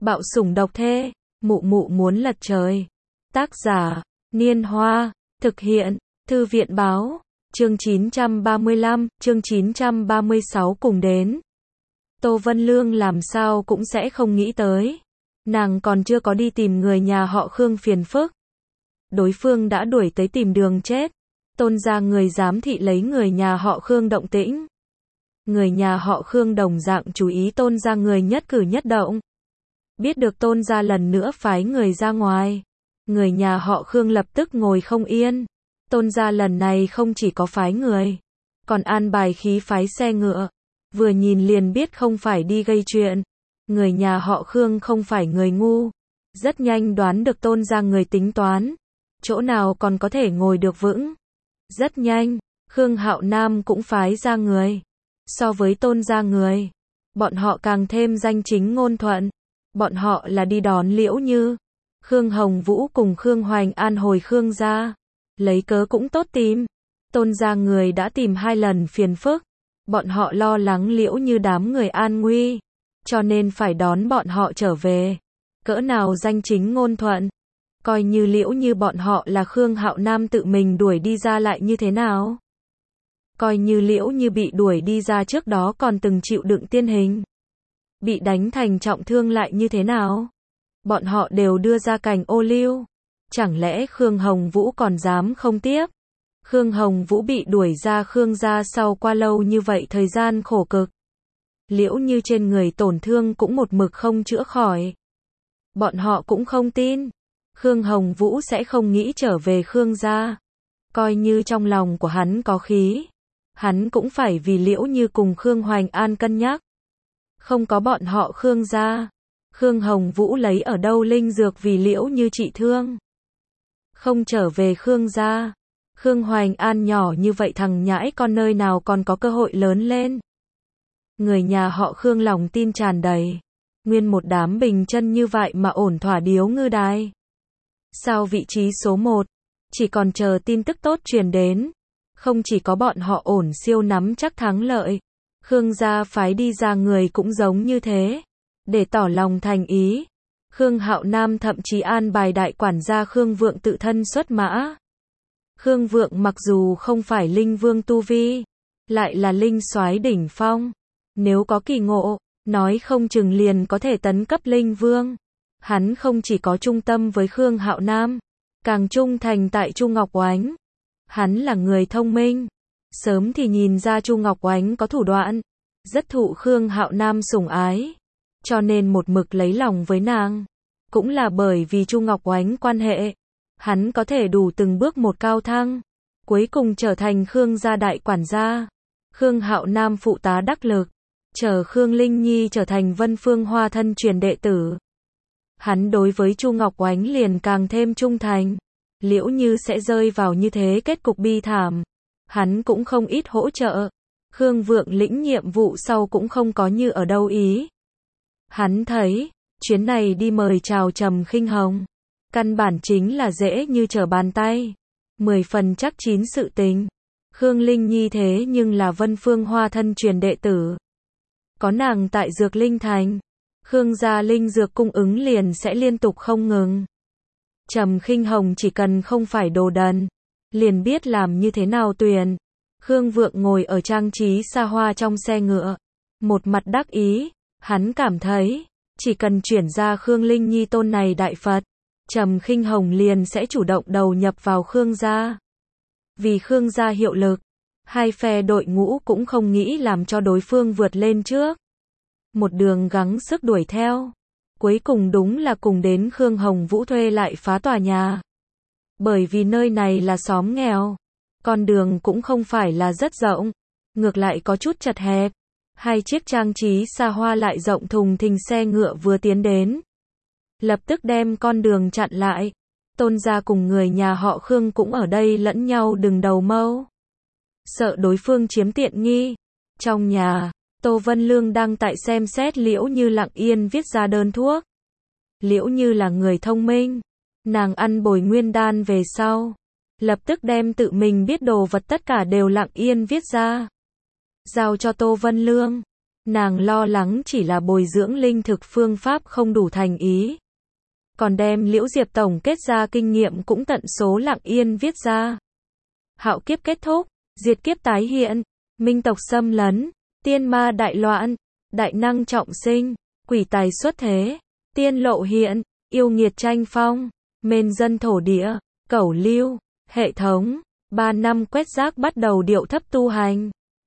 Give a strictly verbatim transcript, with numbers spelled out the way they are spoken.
Bạo sủng độc thê, mụ mụ muốn lật trời. Tác giả, Niên Hoa, thực hiện, Thư viện báo, chương chín trăm ba mươi lăm, chương chín trăm ba mươi sáu cùng đến. Tô Vân Lương làm sao cũng sẽ không nghĩ tới. Nàng còn chưa có đi tìm người nhà họ Khương phiền phức. Đối phương đã đuổi tới tìm đường chết. Tôn gia người giám thị lấy người nhà họ Khương động tĩnh. Người nhà họ Khương đồng dạng chú ý Tôn gia người nhất cử nhất động. Biết được Tôn gia lần nữa phái người ra ngoài. Người nhà họ Khương lập tức ngồi không yên. Tôn gia lần này không chỉ có phái người, còn an bài khí phái xe ngựa. Vừa nhìn liền biết không phải đi gây chuyện. Người nhà họ Khương không phải người ngu. Rất nhanh đoán được Tôn gia người tính toán. Chỗ nào còn có thể ngồi được vững. Rất nhanh, Khương Hạo Nam cũng phái ra người. So với Tôn gia người, bọn họ càng thêm danh chính ngôn thuận. Bọn họ là đi đón Liễu Như, Khương Hồng Vũ cùng Khương Hoành An hồi Khương gia. Lấy cớ cũng tốt tìm. Tôn gia người đã tìm hai lần phiền phức. Bọn họ lo lắng Liễu Như đám người an nguy, cho nên phải đón bọn họ trở về. Cỡ nào danh chính ngôn thuận. Coi như Liễu Như bọn họ là Khương Hạo Nam tự mình đuổi đi ra lại như thế nào? Coi như Liễu Như bị đuổi đi ra trước đó còn từng chịu đựng tiên hình, bị đánh thành trọng thương lại như thế nào? Bọn họ đều đưa ra cảnh ô liu. Chẳng lẽ Khương Hồng Vũ còn dám không tiếp? Khương Hồng Vũ bị đuổi ra Khương gia sau qua lâu như vậy thời gian khổ cực. Liễu Như trên người tổn thương cũng một mực không chữa khỏi. Bọn họ cũng không tin Khương Hồng Vũ sẽ không nghĩ trở về Khương gia. Coi như trong lòng của hắn có khí, hắn cũng phải vì Liễu Như cùng Khương Hoành An cân nhắc. Không có bọn họ Khương gia, Khương Hồng Vũ lấy ở đâu linh dược vì Liễu Như trị thương? Không trở về Khương gia, Khương Hoành An nhỏ như vậy thằng nhãi con nơi nào còn có cơ hội lớn lên. Người nhà họ Khương lòng tin tràn đầy. Nguyên một đám bình chân như vậy mà ổn thỏa điếu ngư đài. Sao vị trí số một, chỉ còn chờ tin tức tốt truyền đến. Không chỉ có bọn họ ổn siêu nắm chắc thắng lợi, Khương gia phái đi ra người cũng giống như thế. Để tỏ lòng thành ý, Khương Hạo Nam thậm chí an bài đại quản gia Khương Vượng tự thân xuất mã. Khương Vượng mặc dù không phải linh vương tu vi, lại là linh soái đỉnh phong. Nếu có kỳ ngộ, nói không chừng liền có thể tấn cấp linh vương. Hắn không chỉ có trung tâm với Khương Hạo Nam, càng trung thành tại Chu Ngọc Oánh. Hắn là người thông minh, sớm thì nhìn ra Chu Ngọc Oánh có thủ đoạn, rất thụ Khương Hạo Nam sủng ái, cho nên một mực lấy lòng với nàng. Cũng là bởi vì Chu Ngọc Oánh quan hệ, hắn có thể đủ từng bước một cao thăng, cuối cùng trở thành Khương gia đại quản gia. Khương Hạo Nam phụ tá đắc lực, chờ Khương Linh Nhi trở thành Vân Phương Hoa thân truyền đệ tử. Hắn đối với Chu Ngọc Oánh liền càng thêm trung thành. Liễu Như sẽ rơi vào như thế kết cục bi thảm, hắn cũng không ít hỗ trợ. Khương Vượng lĩnh nhiệm vụ sau cũng không có như ở đâu ý. Hắn thấy, chuyến này đi mời chào Trầm Khinh Hồng, căn bản chính là dễ như trở bàn tay, mười phần chắc chín sự tình. Khương Linh Nhi thế nhưng là Vân Phương Hoa thân truyền đệ tử. Có nàng tại Dược Linh Thành, Khương gia linh dược cung ứng liền sẽ liên tục không ngừng. Trầm Khinh Hồng chỉ cần không phải đồ đần, liền biết làm như thế nào tuyển. Khương Vượng ngồi ở trang trí xa hoa trong xe ngựa, một mặt đắc ý, hắn cảm thấy, chỉ cần chuyển ra Khương Linh Nhi tôn này đại Phật, Trầm Khinh Hồng liền sẽ chủ động đầu nhập vào Khương gia. Vì Khương gia hiệu lực, hai phe đội ngũ cũng không nghĩ làm cho đối phương vượt lên trước. Một đường gắng sức đuổi theo. Cuối cùng đúng là cùng đến Khương Hồng Vũ thuê lại phá tòa nhà. Bởi vì nơi này là xóm nghèo, con đường cũng không phải là rất rộng, ngược lại có chút chật hẹp. Hai chiếc trang trí xa hoa lại rộng thùng thình xe ngựa vừa tiến đến, lập tức đem con đường chặn lại. Tôn gia cùng người nhà họ Khương cũng ở đây lẫn nhau đừng đầu mâu, sợ đối phương chiếm tiện nghi. Trong nhà, Tô Vân Lương đang tại xem xét Liễu Như lặng yên viết ra đơn thuốc. Liễu Như là người thông minh, nàng ăn bồi nguyên đan về sau, lập tức đem tự mình biết đồ vật tất cả đều lặng yên viết ra, giao cho Tô Vân Lương. Nàng lo lắng chỉ là bồi dưỡng linh thực phương pháp không đủ thành ý. Còn đem Liễu Diệp tổng kết ra kinh nghiệm cũng tận số lặng yên viết ra. Hạo kiếp kết thúc, diệt kiếp tái hiện, minh tộc xâm lấn, tiên ma đại loạn, đại năng trọng sinh, quỷ tài xuất thế, tiên lộ hiện, yêu nghiệt tranh phong, mên dân thổ địa, cẩu lưu, hệ thống, ba năm quét rác bắt đầu điệu thấp tu hành.